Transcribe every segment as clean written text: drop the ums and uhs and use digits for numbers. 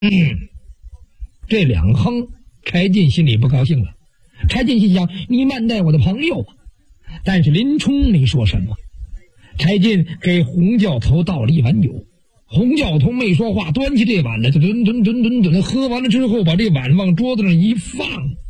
这两哼，柴进心里不高兴了。柴进心想，你慢待我的朋友啊。但是林冲没说什么。柴进给洪教头倒了一碗酒，洪教头没说话，端起这碗来，就吨，喝完了之后，把这碗往桌子上一放。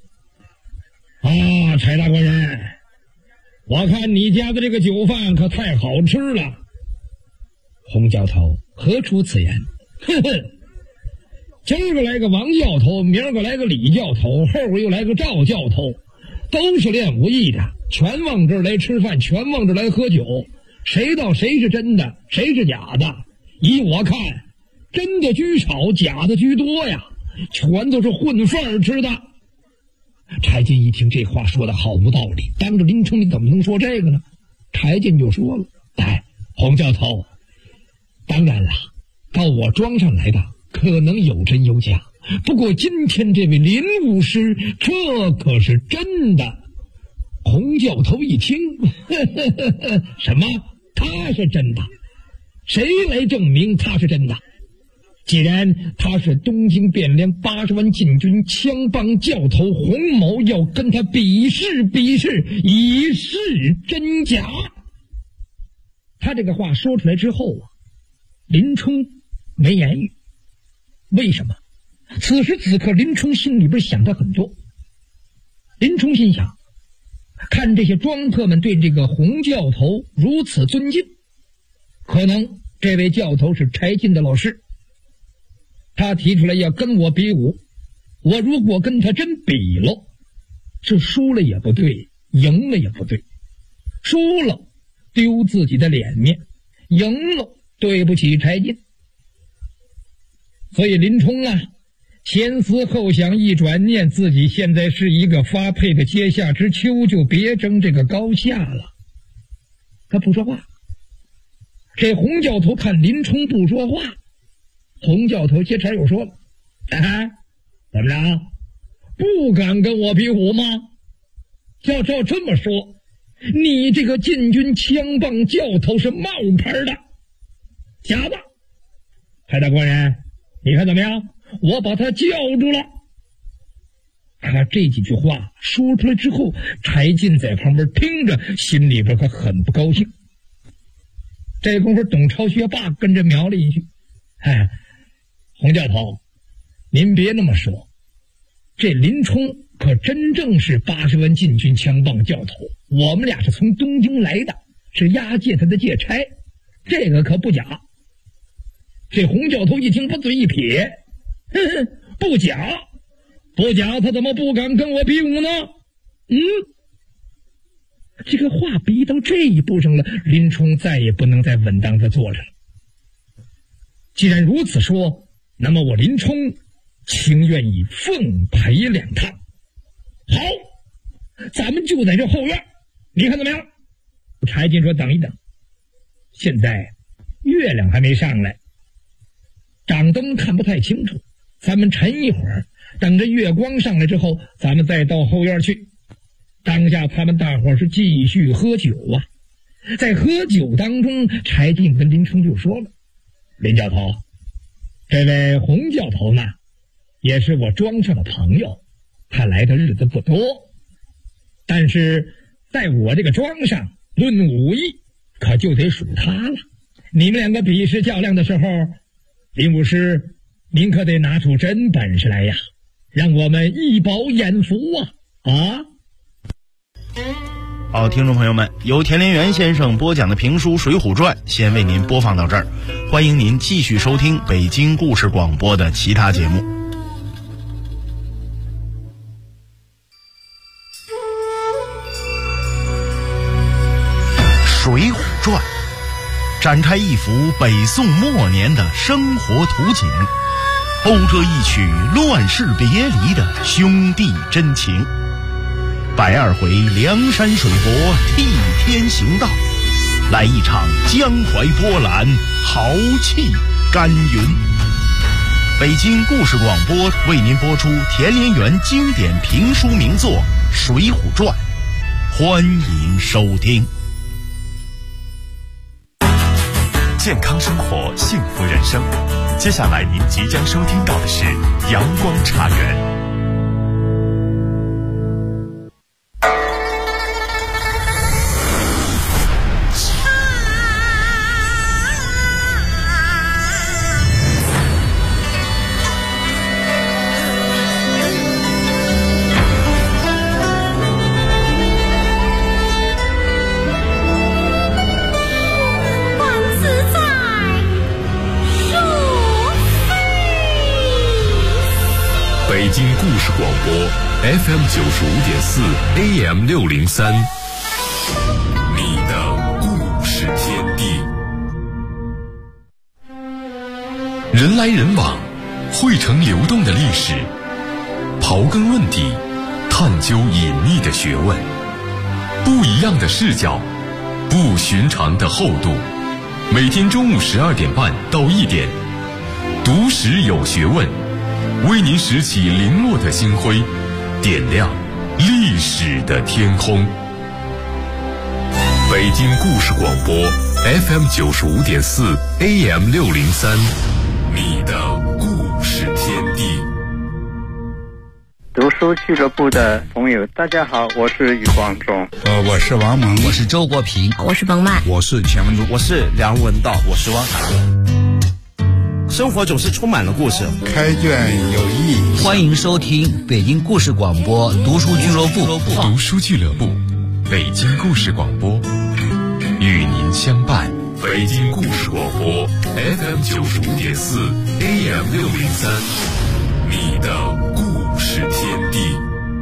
啊，柴大官人，我看你家的这个酒饭可太好吃了。洪教头何出此言？哼哼，今儿个来个王教头，明儿个来个李教头，后边又来个赵教头，都是练武艺的，全往这儿来吃饭，全往这儿来喝酒。谁道谁是真的，谁是假的？依我看，真的居少，假的居多呀，全都是混饭而吃的。柴进一听这话说的好无道理，当着林冲你怎么能说这个呢？柴进就说了：哎，洪教头，当然了，到我庄上来的可能有真有假，不过今天这位林武师这可是真的。洪教头一听，什么？他是真的？谁来证明他是真的？既然他是东京汴梁80万禁军枪棒教头洪某，要跟他比试比试，以示真假。他这个话说出来之后啊，林冲没言语。为什么？此时此刻林冲心里边想的很多。林冲心想，看这些庄客们对这个洪教头如此尊敬，可能这位教头是柴进的老师。他提出来要跟我比武，我如果跟他真比了，是输了也不对，赢了也不对。输了丢自己的脸面，赢了对不起柴进。所以林冲啊，前思后想，一转念，自己现在是一个发配的阶下之丘，就别争这个高下了。他不说话。这洪教头看林冲不说话，洪教头接茬又说了：哎，怎么着？不敢跟我比武吗？要照这么说，你这个禁军枪棒教头是冒牌的，假的。柴大官人，你看怎么样？我把他叫住了。他这几句话说出来之后，柴进在旁边听着，心里边可很不高兴。这功夫，董超学霸跟着瞄了一句：哎，洪教头，您别那么说，这林冲可真正是80万禁军枪棒教头，我们俩是从东京来的，是押解他的借差，这个可不假。这洪教头一听，把嘴一撇：不假，不假，他怎么不敢跟我比武呢？这个话逼到这一步上了，林冲再也不能再稳当的坐着了。既然如此说，那么我林冲情愿以奉陪两趟。好，咱们就在这后院，你看怎么样？柴进说：等一等，现在月亮还没上来，掌灯看不太清楚，咱们沉一会儿，等着月光上来之后，咱们再到后院去。当下他们大伙是继续喝酒啊。在喝酒当中，柴进跟林冲就说了：林教头，这位洪教头呢，也是我庄上的朋友，他来的日子不多，但是在我这个庄上论武艺可就得数他了。你们两个比试较量的时候，林武师您可得拿出真本事来呀，让我们一饱眼福啊！ 好，听众朋友们，由田连元先生播讲的评书《水浒传》先为您播放到这儿，欢迎您继续收听北京故事广播的其他节目。《水浒传》展开一幅北宋末年的生活图景，勾勒一曲乱世别离的兄弟真情。102回梁山水泊替天行道，来一场江淮波澜，豪气干云。北京故事广播为您播出田连元经典评书名作《水浒传》，欢迎收听。 健康生活，幸福人生。 接下来您即将收听到的是阳光茶园。 北京故事广播 FM 95.4 AM 603，你的故事天地。人来人往，汇成流动的历史，刨根问底，探究隐秘的学问，不一样的视角，不寻常的厚度。每天中午12点半到1点，读史有学问，为您拾起零落的星辉，点亮历史的天空。北京故事广播 FM 95.4 AM 603，你的故事天地。 读书俱乐部的朋友，大家好，我是余光中。 我是王蒙， 我是周国平， 我是彭曼， 我是钱文珠， 我是梁文道，我是汪涵。生活总是充满了故事， 开卷有益。 欢迎收听北京故事广播读书俱乐部。 读书俱乐部，北京故事广播，与您相伴。北京故事广播 FM 95.4 AM 603，你的故事天地。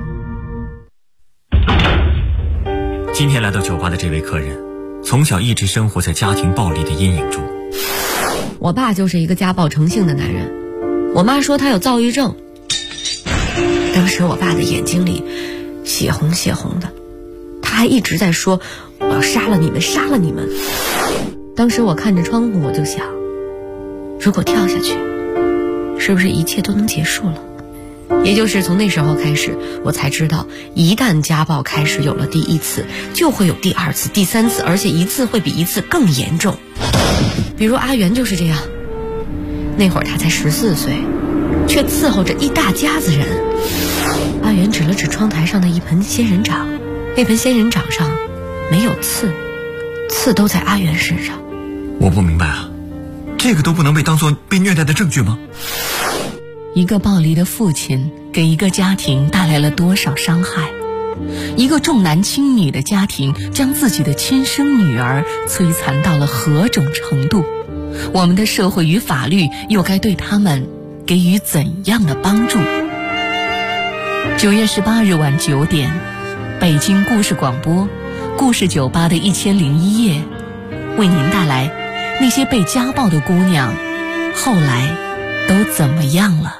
今天来到酒吧的这位客人，从小一直生活在家庭暴力的阴影中。 我爸就是一个家暴成性的男人，我妈说他有躁郁症。当时我爸的眼睛里血红血红的，他还一直在说我要杀了你们，杀了你们。当时我看着窗户，我就想，如果跳下去，是不是一切都能结束了？也就是从那时候开始，我才知道，一旦家暴开始有了第一次，就会有第二次、第三次，而且一次会比一次更严重。比如阿元就是这样，那会儿他才14岁，却伺候着一大家子人。阿元指了指窗台上的一盆仙人掌，那盆仙人掌上没有刺，刺都在阿元身上。 我不明白啊，这个都不能被当作被虐待的证据吗？ 一个暴力的父亲给一个家庭带来了多少伤害？一个重男轻女的家庭将自己的亲生女儿摧残到了何种程度？我们的社会与法律又该对他们给予怎样的帮助？9月18日晚9点，北京故事广播故事酒吧的1001夜，为您带来那些被家暴的姑娘后来都怎么样了。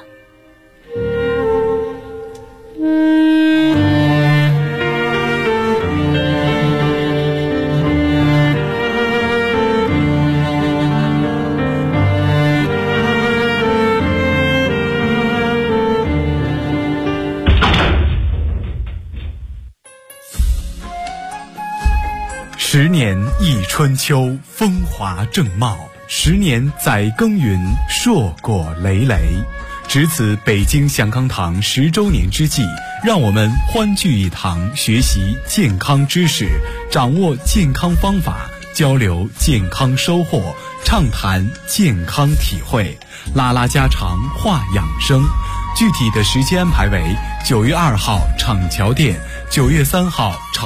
10年忆春秋，风华正茂；10年载耕耘，硕果累累。值此北京祥康堂10周年之际，让我们欢聚一堂，学习健康知识，掌握健康方法，交流健康收获，畅谈健康体会，拉拉家常，话养生。具体的时间安排为9月2号厂桥店，9月3号